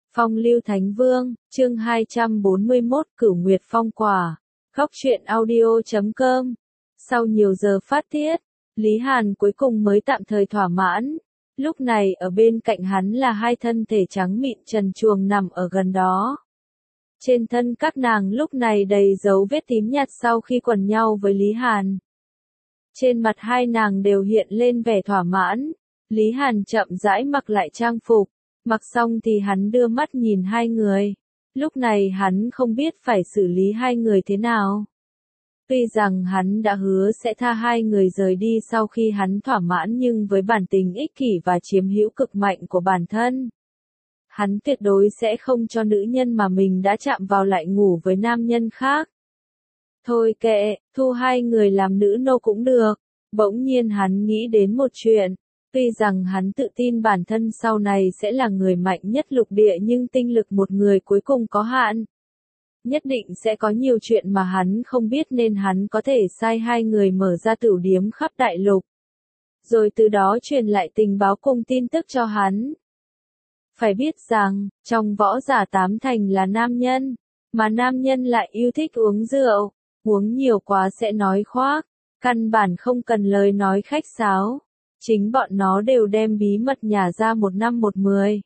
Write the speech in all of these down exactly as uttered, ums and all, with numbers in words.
Phong lưu Thánh Vương, chương hai trăm bốn mươi mốt Cửu Nguyệt Phong Quả. Góc truyện audio chấm com. Sau nhiều giờ phát tiết, Lý Hàn cuối cùng mới tạm thời thỏa mãn. Lúc này ở bên cạnh hắn là hai thân thể trắng mịn trần truồng nằm ở gần đó. Trên thân các nàng lúc này đầy dấu vết tím nhạt sau khi quần nhau với Lý Hàn. Trên mặt hai nàng đều hiện lên vẻ thỏa mãn. Lý Hàn chậm rãi mặc lại trang phục. Mặc xong thì hắn đưa mắt nhìn hai người. Lúc này hắn không biết phải xử lý hai người thế nào. Tuy rằng hắn đã hứa sẽ tha hai người rời đi sau khi hắn thỏa mãn, nhưng với bản tính ích kỷ và chiếm hữu cực mạnh của bản thân, hắn tuyệt đối sẽ không cho nữ nhân mà mình đã chạm vào lại ngủ với nam nhân khác. Thôi kệ, thu hai người làm nữ nô cũng được. Bỗng nhiên hắn nghĩ đến một chuyện. Tuy rằng hắn tự tin bản thân sau này sẽ là người mạnh nhất lục địa, nhưng tinh lực một người cuối cùng có hạn. Nhất định sẽ có nhiều chuyện mà hắn không biết, nên hắn có thể sai hai người mở ra tửu điếm khắp đại lục. Rồi từ đó truyền lại tình báo cùng tin tức cho hắn. Phải biết rằng, trong võ giả tám thành là nam nhân, mà nam nhân lại yêu thích uống rượu. Uống nhiều quá sẽ nói khoác, căn bản không cần lời nói khách sáo. Chính bọn nó đều đem bí mật nhả ra một năm một mười.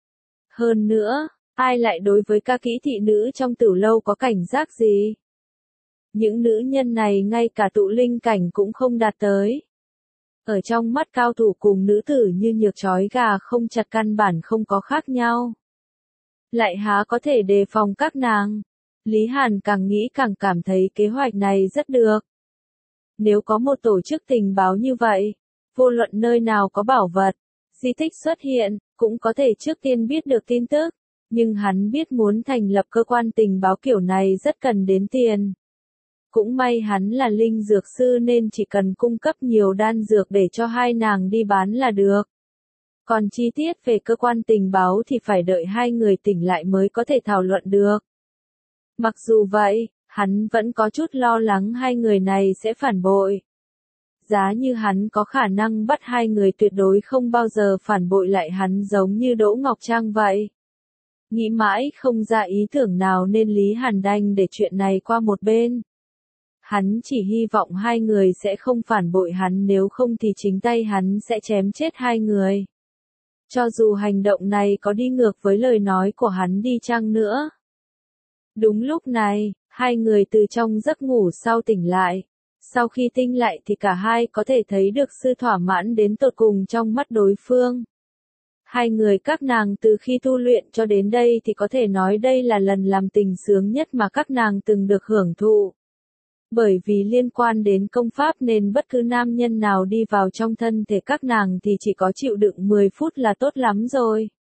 Hơn nữa, ai lại đối với ca kỹ thị nữ trong tử lâu có cảnh giác gì? Những nữ nhân này ngay cả tụ linh cảnh cũng không đạt tới. Ở trong mắt cao thủ cùng nữ tử như nhược chói gà không chặt, căn bản không có khác nhau. Lại há có thể đề phòng các nàng? Lý Hàn càng nghĩ càng cảm thấy kế hoạch này rất được. Nếu có một tổ chức tình báo như vậy, vô luận nơi nào có bảo vật, di tích xuất hiện, cũng có thể trước tiên biết được tin tức. Nhưng hắn biết muốn thành lập cơ quan tình báo kiểu này rất cần đến tiền. Cũng may hắn là linh dược sư nên chỉ cần cung cấp nhiều đan dược để cho hai nàng đi bán là được. Còn chi tiết về cơ quan tình báo thì phải đợi hai người tỉnh lại mới có thể thảo luận được. Mặc dù vậy, hắn vẫn có chút lo lắng hai người này sẽ phản bội. Giá như hắn có khả năng bắt hai người, tuyệt đối không bao giờ phản bội lại hắn, giống như Đỗ Ngọc Trang vậy. Nghĩ mãi không ra ý tưởng nào nên Lý Hàn đành để chuyện này qua một bên. Hắn chỉ hy vọng hai người sẽ không phản bội hắn, nếu không thì chính tay hắn sẽ chém chết hai người. Cho dù hành động này có đi ngược với lời nói của hắn đi chăng nữa. Đúng lúc này, hai người từ trong giấc ngủ sau tỉnh lại. Sau khi tinh lại thì cả hai có thể thấy được sự thỏa mãn đến tột cùng trong mắt đối phương. Hai người các nàng từ khi tu luyện cho đến đây thì có thể nói đây là lần làm tình sướng nhất mà các nàng từng được hưởng thụ. Bởi vì liên quan đến công pháp nên bất cứ nam nhân nào đi vào trong thân thể các nàng thì chỉ có chịu đựng mười phút là tốt lắm rồi.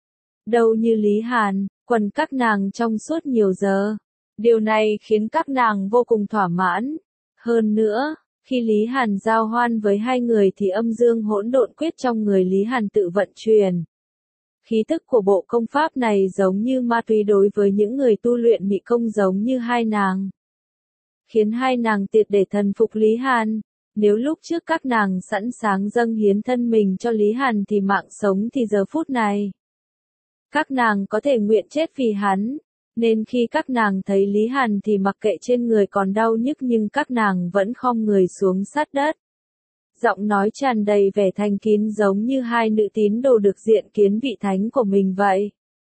Đâu như Lý Hàn, quần các nàng trong suốt nhiều giờ. Điều này khiến các nàng vô cùng thỏa mãn. Hơn nữa, khi Lý Hàn giao hoan với hai người thì âm dương hỗn độn quyết trong người Lý Hàn tự vận chuyển. Khí tức của bộ công pháp này giống như ma túy đối với những người tu luyện mị công giống như hai nàng. Khiến hai nàng triệt để thần phục Lý Hàn. Nếu lúc trước các nàng sẵn sàng dâng hiến thân mình cho Lý Hàn thì mạng sống thì giờ phút này. Các nàng có thể nguyện chết vì hắn. Nên khi các nàng thấy Lý Hàn thì mặc kệ trên người còn đau nhức nhưng các nàng vẫn khom người xuống sát đất. Giọng nói tràn đầy vẻ thành kín giống như hai nữ tín đồ được diện kiến vị thánh của mình vậy.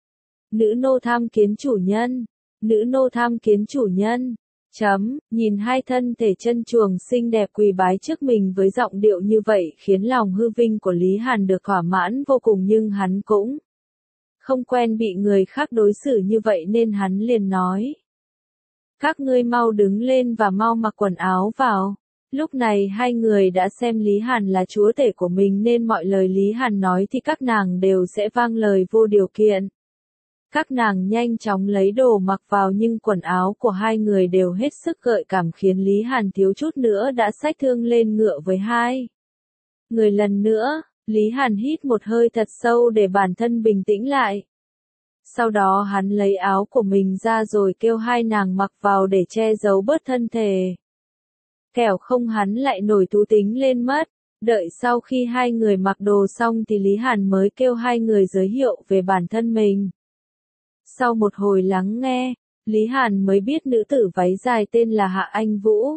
Nữ nô tham kiến chủ nhân. Nữ nô tham kiến chủ nhân. Chấm, nhìn hai thân thể chân chuồng xinh đẹp quỳ bái trước mình với giọng điệu như vậy khiến lòng hư vinh của Lý Hàn được thỏa mãn vô cùng, nhưng hắn cũng không quen bị người khác đối xử như vậy nên hắn liền nói. Các ngươi mau đứng lên và mau mặc quần áo vào. Lúc này hai người đã xem Lý Hàn là chúa tể của mình nên mọi lời Lý Hàn nói thì các nàng đều sẽ vâng lời vô điều kiện. Các nàng nhanh chóng lấy đồ mặc vào nhưng quần áo của hai người đều hết sức gợi cảm khiến Lý Hàn thiếu chút nữa đã xách thương lên ngựa với hai người lần nữa. Lý Hàn hít một hơi thật sâu để bản thân bình tĩnh lại. Sau đó hắn lấy áo của mình ra rồi kêu hai nàng mặc vào để che giấu bớt thân thể. Kẻo không hắn lại nổi thú tính lên mất. Đợi sau khi hai người mặc đồ xong thì Lý Hàn mới kêu hai người giới thiệu về bản thân mình. Sau một hồi lắng nghe, Lý Hàn mới biết nữ tử váy dài tên là Hạ Anh Vũ.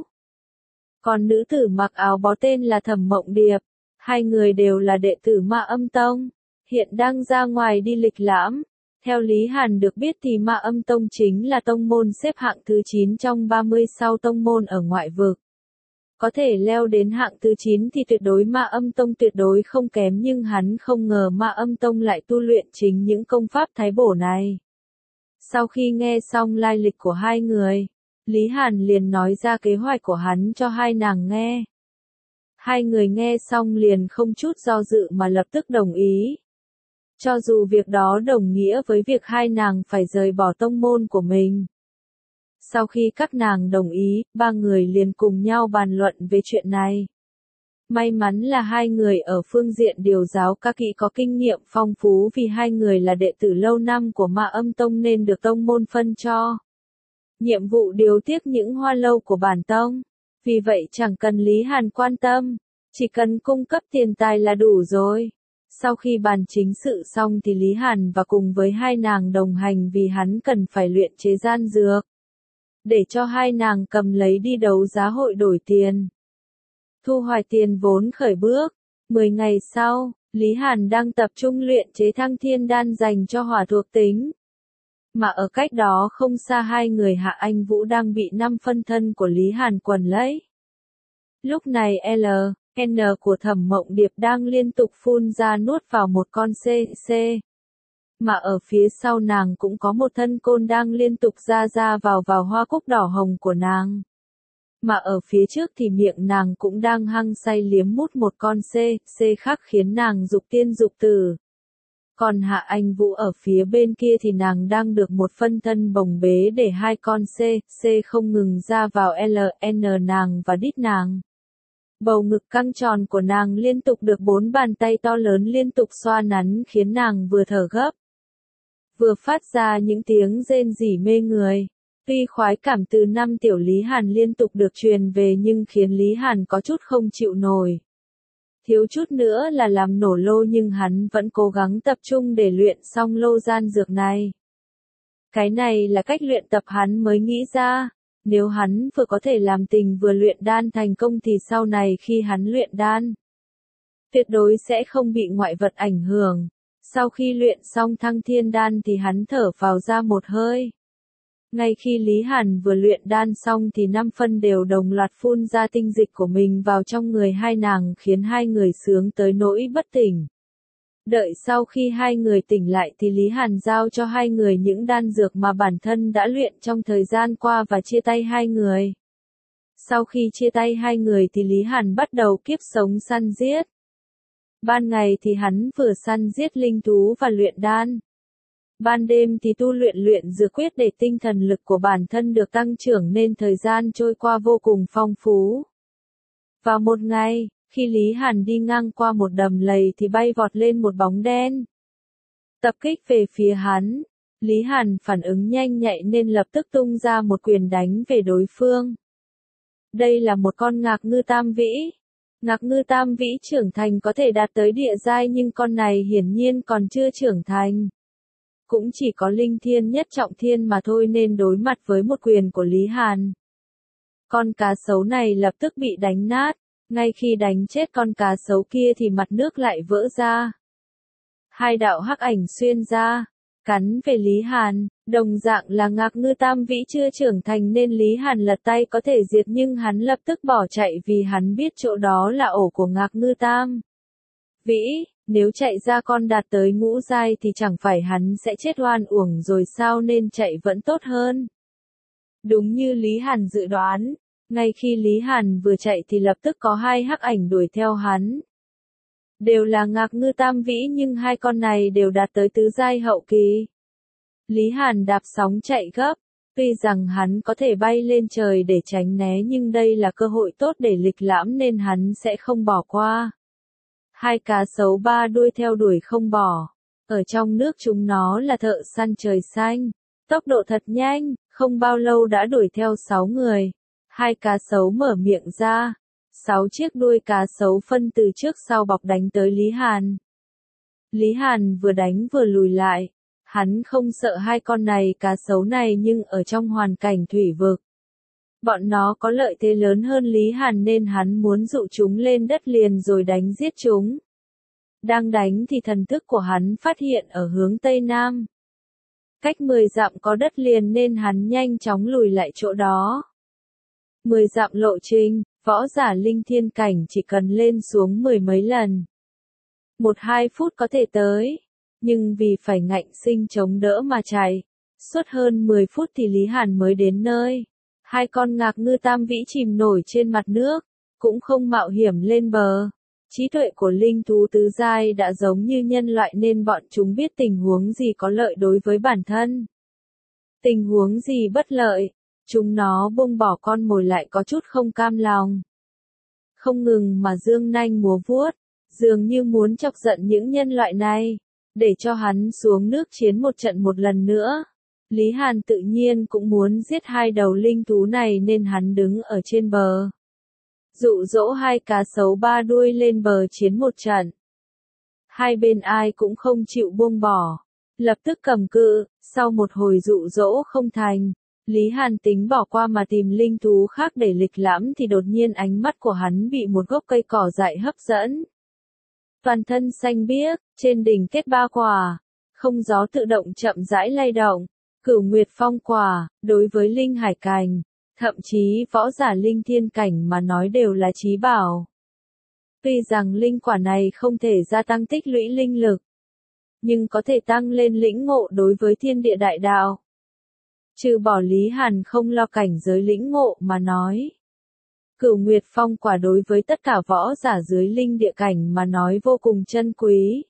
Còn nữ tử mặc áo bó tên là Thẩm Mộng Điệp. Hai người đều là đệ tử Ma Âm Tông, hiện đang ra ngoài đi lịch lãm. Theo Lý Hàn được biết thì Ma Âm Tông chính là tông môn xếp hạng thứ chín trong ba mươi sau tông môn ở ngoại vực. Có thể leo đến hạng thứ chín thì tuyệt đối Ma Âm Tông tuyệt đối không kém, nhưng hắn không ngờ Ma Âm Tông lại tu luyện chính những công pháp thái bổ này. Sau khi nghe xong lai lịch của hai người, Lý Hàn liền nói ra kế hoạch của hắn cho hai nàng nghe. Hai người nghe xong liền không chút do dự mà lập tức đồng ý. Cho dù việc đó đồng nghĩa với việc hai nàng phải rời bỏ tông môn của mình. Sau khi các nàng đồng ý, ba người liền cùng nhau bàn luận về chuyện này. May mắn là hai người ở phương diện điều giáo các kỹ có kinh nghiệm phong phú, vì hai người là đệ tử lâu năm của Ma Âm Tông nên được tông môn phân cho nhiệm vụ điều tiết những hoa lâu của bản tông. Vì vậy chẳng cần Lý Hàn quan tâm, chỉ cần cung cấp tiền tài là đủ rồi. Sau khi bàn chính sự xong thì Lý Hàn và cùng với hai nàng đồng hành, vì hắn cần phải luyện chế gian dược, để cho hai nàng cầm lấy đi đấu giá hội đổi tiền. Thu hoạch tiền vốn khởi bước. Mười ngày sau, Lý Hàn đang tập trung luyện chế Thăng Thiên Đan dành cho hỏa thuộc tính. Mà ở cách đó không xa, hai người Hạ Anh Vũ đang bị năm phân thân của Lý Hàn quần lấy. Lúc này L, N của Thẩm Mộng Điệp đang liên tục phun ra nuốt vào một con C, C. Mà ở phía sau nàng cũng có một thân côn đang liên tục ra ra vào vào hoa cúc đỏ hồng của nàng. Mà ở phía trước thì miệng nàng cũng đang hăng say liếm mút một con C, C khác khiến nàng dục tiên dục tử. Còn Hạ Anh Vũ ở phía bên kia thì nàng đang được một phân thân bồng bế để hai con C, C không ngừng ra vào L, N nàng và đít nàng. Bầu ngực căng tròn của nàng liên tục được bốn bàn tay to lớn liên tục xoa nắn, khiến nàng vừa thở gấp, vừa phát ra những tiếng rên rỉ mê người. Tuy khoái cảm từ năm tiểu Lý Hàn liên tục được truyền về nhưng khiến Lý Hàn có chút không chịu nổi. Thiếu chút nữa là làm nổ lô, nhưng hắn vẫn cố gắng tập trung để luyện xong lô gian dược này. Cái này là cách luyện tập hắn mới nghĩ ra. Nếu hắn vừa có thể làm tình vừa luyện đan thành công thì sau này khi hắn luyện đan, tuyệt đối sẽ không bị ngoại vật ảnh hưởng. Sau khi luyện xong Thăng Thiên Đan thì hắn thở phào ra một hơi. Ngay khi Lý Hàn vừa luyện đan xong thì năm phân đều đồng loạt phun ra tinh dịch của mình vào trong người hai nàng, khiến hai người sướng tới nỗi bất tỉnh. Đợi sau khi hai người tỉnh lại thì Lý Hàn giao cho hai người những đan dược mà bản thân đã luyện trong thời gian qua và chia tay hai người. Sau khi chia tay hai người thì Lý Hàn bắt đầu kiếp sống săn giết. Ban ngày thì hắn vừa săn giết linh thú và luyện đan. Ban đêm thì tu luyện luyện dược quyết để tinh thần lực của bản thân được tăng trưởng, nên thời gian trôi qua vô cùng phong phú. Vào một ngày, khi Lý Hàn đi ngang qua một đầm lầy thì bay vọt lên một bóng đen, tập kích về phía hắn. Lý Hàn phản ứng nhanh nhạy nên lập tức tung ra một quyền đánh về đối phương. Đây là một con ngạc ngư tam vĩ. Ngạc ngư tam vĩ trưởng thành có thể đạt tới địa giai, nhưng con này hiển nhiên còn chưa trưởng thành. Cũng chỉ có linh thiên nhất trọng thiên mà thôi, nên đối mặt với một quyền của Lý Hàn, con cá sấu này lập tức bị đánh nát. Ngay khi đánh chết con cá sấu kia thì mặt nước lại vỡ ra. Hai đạo hắc ảnh xuyên ra, cắn về Lý Hàn. Đồng dạng là ngạc ngư tam vĩ chưa trưởng thành nên Lý Hàn lật tay có thể diệt, nhưng hắn lập tức bỏ chạy vì hắn biết chỗ đó là ổ của ngạc ngư tam vĩ. Nếu chạy ra con đạt tới ngũ giai thì chẳng phải hắn sẽ chết oan uổng rồi sao, nên chạy vẫn tốt hơn. Đúng như Lý Hàn dự đoán, ngay khi Lý Hàn vừa chạy thì lập tức có hai hắc ảnh đuổi theo hắn. Đều là ngạc ngư tam vĩ nhưng hai con này đều đạt tới tứ giai hậu kỳ. Lý Hàn đạp sóng chạy gấp, tuy rằng hắn có thể bay lên trời để tránh né nhưng đây là cơ hội tốt để lịch lãm nên hắn sẽ không bỏ qua. Hai cá sấu ba đuôi theo đuổi không bỏ. Ở trong nước chúng nó là thợ săn trời xanh. Tốc độ thật nhanh, không bao lâu đã đuổi theo sáu người. Hai cá sấu mở miệng ra. Sáu chiếc đuôi cá sấu phân từ trước sau bọc đánh tới Lý Hàn. Lý Hàn vừa đánh vừa lùi lại. Hắn không sợ hai con này cá sấu này nhưng ở trong hoàn cảnh thủy vực. Bọn nó có lợi thế lớn hơn Lý Hàn nên hắn muốn dụ chúng lên đất liền rồi đánh giết chúng. Đang đánh thì thần thức của hắn phát hiện ở hướng Tây Nam. Cách mười dặm có đất liền nên hắn nhanh chóng lùi lại chỗ đó. mười dặm lộ trình, võ giả linh thiên cảnh chỉ cần lên xuống mười mấy lần. Một hai phút có thể tới, nhưng vì phải ngạnh sinh chống đỡ mà chạy. Suốt hơn mười phút thì Lý Hàn mới đến nơi. Hai con ngạc ngư tam vĩ chìm nổi trên mặt nước, cũng không mạo hiểm lên bờ. Trí tuệ của linh thú tứ giai đã giống như nhân loại nên bọn chúng biết tình huống gì có lợi đối với bản thân. Tình huống gì bất lợi, chúng nó buông bỏ con mồi lại có chút không cam lòng. Không ngừng mà dương nanh múa vuốt, dường như muốn chọc giận những nhân loại này, để cho hắn xuống nước chiến một trận một lần nữa. Lý Hàn tự nhiên cũng muốn giết hai đầu linh thú này nên hắn đứng ở trên bờ. Dụ dỗ hai cá sấu ba đuôi lên bờ chiến một trận. Hai bên ai cũng không chịu buông bỏ. Lập tức cầm cự, sau một hồi dụ dỗ không thành. Lý Hàn tính bỏ qua mà tìm linh thú khác để lịch lãm thì đột nhiên ánh mắt của hắn bị một gốc cây cỏ dại hấp dẫn. Toàn thân xanh biếc, trên đỉnh kết ba quả. Không gió tự động chậm rãi lay động. Cửu Nguyệt Phong quả, đối với linh hải cảnh, thậm chí võ giả linh thiên cảnh mà nói đều là chí bảo. Tuy rằng linh quả này không thể gia tăng tích lũy linh lực, nhưng có thể tăng lên lĩnh ngộ đối với thiên địa đại đạo. Trừ bỏ Lý Hàn không lo cảnh giới lĩnh ngộ mà nói. Cửu Nguyệt Phong quả đối với tất cả võ giả dưới linh địa cảnh mà nói vô cùng chân quý.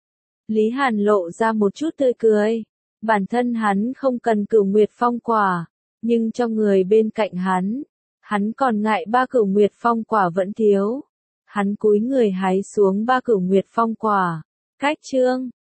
Lý Hàn lộ ra một chút tươi cười. Bản thân hắn không cần Cửu Nguyệt Phong quả, nhưng cho người bên cạnh hắn, hắn còn ngại ba Cửu Nguyệt Phong quả vẫn thiếu. Hắn cúi người hái xuống ba Cửu Nguyệt Phong quả. Cách chương